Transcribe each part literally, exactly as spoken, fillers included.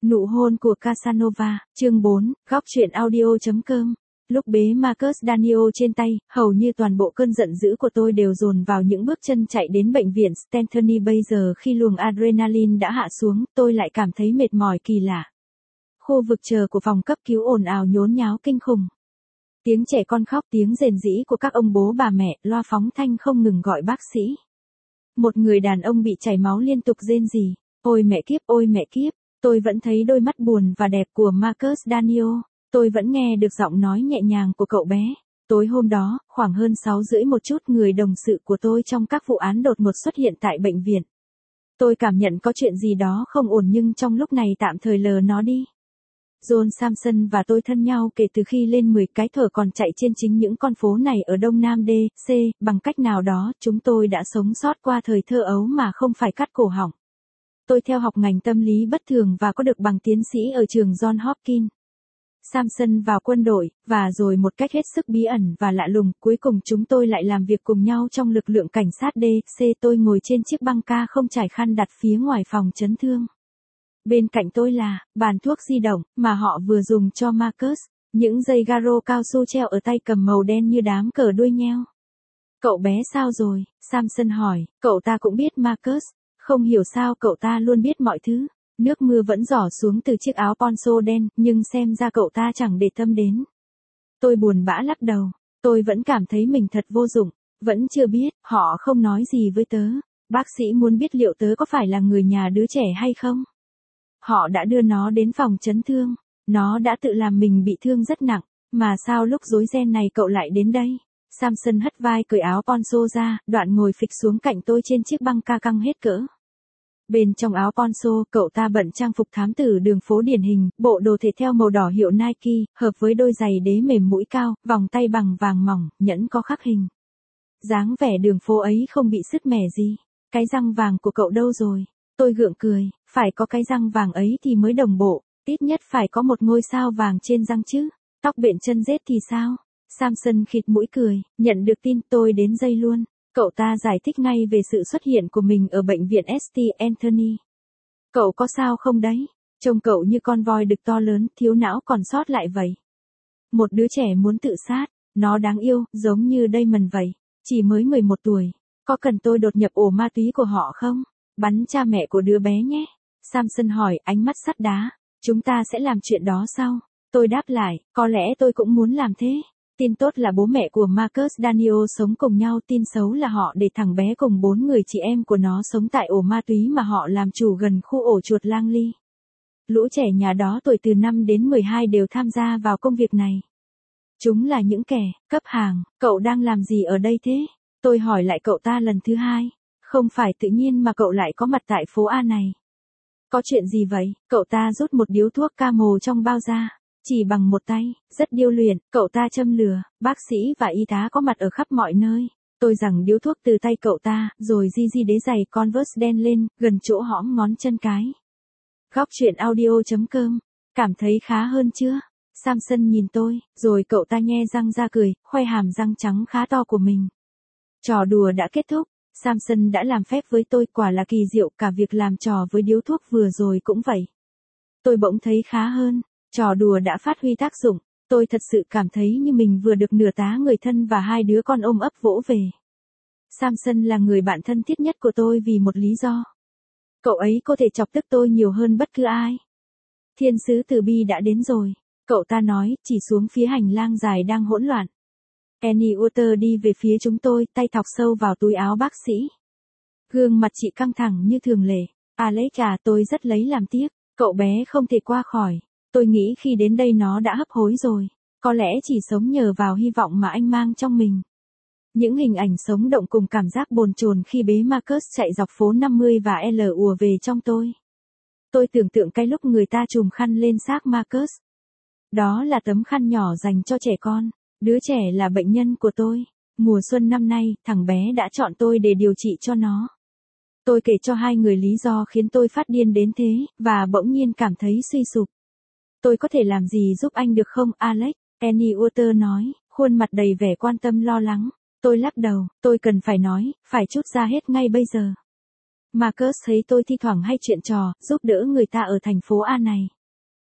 Nụ hôn của Casanova, chương bốn, góc truyện audio.com. Lúc bế Marcus Daniel trên tay, hầu như toàn bộ cơn giận dữ của tôi đều dồn vào những bước chân chạy đến bệnh viện Stantony. Bây giờ khi luồng adrenaline đã hạ xuống, tôi lại cảm thấy mệt mỏi kỳ lạ. Khu vực chờ của phòng cấp cứu ồn ào nhốn nháo kinh khủng. Tiếng trẻ con khóc, tiếng rền rĩ của các ông bố bà mẹ, loa phóng thanh không ngừng gọi bác sĩ. Một người đàn ông bị chảy máu liên tục rên rỉ. Ôi mẹ kiếp, ôi mẹ kiếp. Tôi vẫn thấy đôi mắt buồn và đẹp của Marcus Daniel. Tôi vẫn nghe được giọng nói nhẹ nhàng của cậu bé. Tối hôm đó, khoảng hơn sáu rưỡi một chút, người đồng sự của tôi trong các vụ án đột ngột xuất hiện tại bệnh viện. Tôi cảm nhận có chuyện gì đó không ổn nhưng trong lúc này tạm thời lờ nó đi. John Samson và tôi thân nhau kể từ khi lên mười, cái thở còn chạy trên chính những con phố này ở Đông Nam D C. Bằng cách nào đó, chúng tôi đã sống sót qua thời thơ ấu mà không phải cắt cổ họng. Tôi theo học ngành tâm lý bất thường và có được bằng tiến sĩ ở trường John Hopkins. Samson vào quân đội, và rồi một cách hết sức bí ẩn và lạ lùng, cuối cùng chúng tôi lại làm việc cùng nhau trong lực lượng cảnh sát D C. Tôi ngồi trên chiếc băng ca không trải khăn đặt phía ngoài phòng chấn thương. Bên cạnh tôi là bàn thuốc di động mà họ vừa dùng cho Marcus, những dây garo cao su treo ở tay cầm màu đen như đám cờ đuôi nheo. Cậu bé sao rồi? Samson hỏi. Cậu ta cũng biết Marcus. Không hiểu sao cậu ta luôn biết mọi thứ. Nước mưa vẫn rỏ xuống từ chiếc áo poncho đen, nhưng xem ra cậu ta chẳng để tâm đến. Tôi buồn bã lắc đầu. Tôi vẫn cảm thấy mình thật vô dụng. Vẫn chưa biết, họ không nói gì với tớ. Bác sĩ muốn biết liệu tớ có phải là người nhà đứa trẻ hay không. Họ đã đưa nó đến phòng chấn thương. Nó đã tự làm mình bị thương rất nặng. Mà sao lúc rối ren này cậu lại đến đây? Samson hất vai cởi áo poncho ra, đoạn ngồi phịch xuống cạnh tôi trên chiếc băng ca căng hết cỡ. Bên trong áo poncho, cậu ta bận trang phục thám tử đường phố điển hình, bộ đồ thể thao màu đỏ hiệu Nike, hợp với đôi giày đế mềm mũi cao, vòng tay bằng vàng mỏng, nhẫn có khắc hình. Dáng vẻ đường phố ấy không bị sứt mẻ gì. Cái răng vàng của cậu đâu rồi? Tôi gượng cười, phải có cái răng vàng ấy thì mới đồng bộ, ít nhất phải có một ngôi sao vàng trên răng chứ. Tóc bện chân rết thì sao? Samson khịt mũi cười, nhận được tin tôi đến dây luôn. Cậu ta giải thích ngay về sự xuất hiện của mình ở bệnh viện Stantony. Cậu có sao không đấy? Trông cậu như con voi đực to lớn, thiếu não còn sót lại vậy. Một đứa trẻ muốn tự sát, nó đáng yêu, giống như Damon vậy, chỉ mới mười một tuổi. Có cần tôi đột nhập ổ ma túy của họ không? Bắn cha mẹ của đứa bé nhé. Samson hỏi, ánh mắt sắt đá. Chúng ta sẽ làm chuyện đó sau. Tôi đáp lại, có lẽ tôi cũng muốn làm thế. Tin tốt là bố mẹ của Marcus Daniel sống cùng nhau, tin xấu là họ để thằng bé cùng bốn người chị em của nó sống tại ổ ma túy mà họ làm chủ gần khu ổ chuột Langley. Lũ trẻ nhà đó tuổi từ năm đến mười hai đều tham gia vào công việc này. Chúng là những kẻ cấp hàng. Cậu đang làm gì ở đây thế? Tôi hỏi lại cậu ta lần thứ hai. Không phải tự nhiên mà cậu lại có mặt tại phố A này. Có chuyện gì vậy? Cậu ta rút một điếu thuốc Camel trong bao ra. Chỉ bằng một tay, rất điêu luyện, cậu ta châm lửa, bác sĩ và y tá có mặt ở khắp mọi nơi. Tôi giằng điếu thuốc từ tay cậu ta, rồi di di đế giày Converse đen lên, gần chỗ hõm ngón chân cái. Góc truyện audio.com, cảm thấy khá hơn chưa? Samson nhìn tôi, rồi cậu ta nhe răng ra cười, khoe hàm răng trắng khá to của mình. Trò đùa đã kết thúc, Samson đã làm phép với tôi, quả là kỳ diệu, cả việc làm trò với điếu thuốc vừa rồi cũng vậy. Tôi bỗng thấy khá hơn. Trò đùa đã phát huy tác dụng, tôi thật sự cảm thấy như mình vừa được nửa tá người thân và hai đứa con ôm ấp vỗ về. Samson là người bạn thân thiết nhất của tôi vì một lý do. Cậu ấy có thể chọc tức tôi nhiều hơn bất cứ ai. Thiên sứ từ bi đã đến rồi, cậu ta nói, chỉ xuống phía hành lang dài đang hỗn loạn. Annie Walter đi về phía chúng tôi, tay thọc sâu vào túi áo bác sĩ. Gương mặt chị căng thẳng như thường lệ. Alex à, tôi rất lấy làm tiếc, cậu bé không thể qua khỏi. Tôi nghĩ khi đến đây nó đã hấp hối rồi, có lẽ chỉ sống nhờ vào hy vọng mà anh mang trong mình. Những hình ảnh sống động cùng cảm giác bồn chồn khi bế Marcus chạy dọc phố năm mươi và L ùa về trong tôi. Tôi tưởng tượng cái lúc người ta trùm khăn lên xác Marcus. Đó là tấm khăn nhỏ dành cho trẻ con, đứa trẻ là bệnh nhân của tôi. Mùa xuân năm nay, thằng bé đã chọn tôi để điều trị cho nó. Tôi kể cho hai người lý do khiến tôi phát điên đến thế, và bỗng nhiên cảm thấy suy sụp. Tôi có thể làm gì giúp anh được không, Alex? Annie Walter nói, khuôn mặt đầy vẻ quan tâm lo lắng. Tôi lắc đầu, tôi cần phải nói, phải trút ra hết ngay bây giờ. Marcus thấy tôi thi thoảng hay chuyện trò, giúp đỡ người ta ở thành phố A này.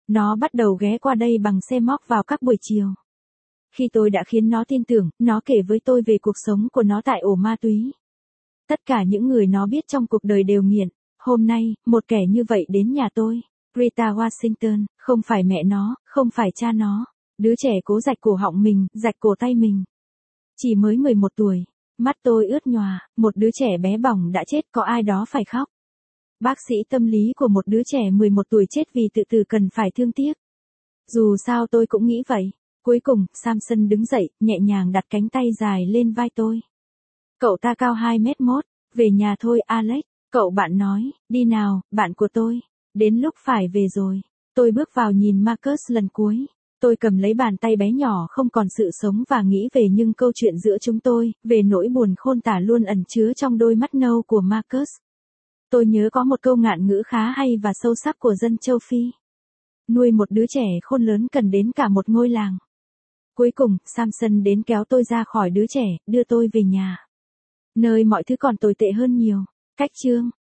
Nó bắt đầu ghé qua đây bằng xe móc vào các buổi chiều. Khi tôi đã khiến nó tin tưởng, nó kể với tôi về cuộc sống của nó tại ổ ma túy. Tất cả những người nó biết trong cuộc đời đều nghiện. Hôm nay, một kẻ như vậy đến nhà tôi. Rita Washington, không phải mẹ nó, không phải cha nó. Đứa trẻ cố rạch cổ họng mình, rạch cổ tay mình. Chỉ mới mười một tuổi. Mắt tôi ướt nhòa, một đứa trẻ bé bỏng đã chết, có ai đó phải khóc. Bác sĩ tâm lý của một đứa trẻ mười một tuổi chết vì tự tử cần phải thương tiếc. Dù sao tôi cũng nghĩ vậy. Cuối cùng, Samson đứng dậy, nhẹ nhàng đặt cánh tay dài lên vai tôi. Cậu ta cao hai mét mốt, về nhà thôi Alex, cậu bạn nói, đi nào, bạn của tôi, đến lúc phải về rồi. Tôi bước vào nhìn Marcus lần cuối. Tôi cầm lấy bàn tay bé nhỏ không còn sự sống và nghĩ về những câu chuyện giữa chúng tôi, về nỗi buồn khôn tả luôn ẩn chứa trong đôi mắt nâu của Marcus. Tôi nhớ có một câu ngạn ngữ khá hay và sâu sắc của dân châu Phi. Nuôi một đứa trẻ khôn lớn cần đến cả một ngôi làng. Cuối cùng, Samson đến kéo tôi ra khỏi đứa trẻ, đưa tôi về nhà. Nơi mọi thứ còn tồi tệ hơn nhiều. Cách chương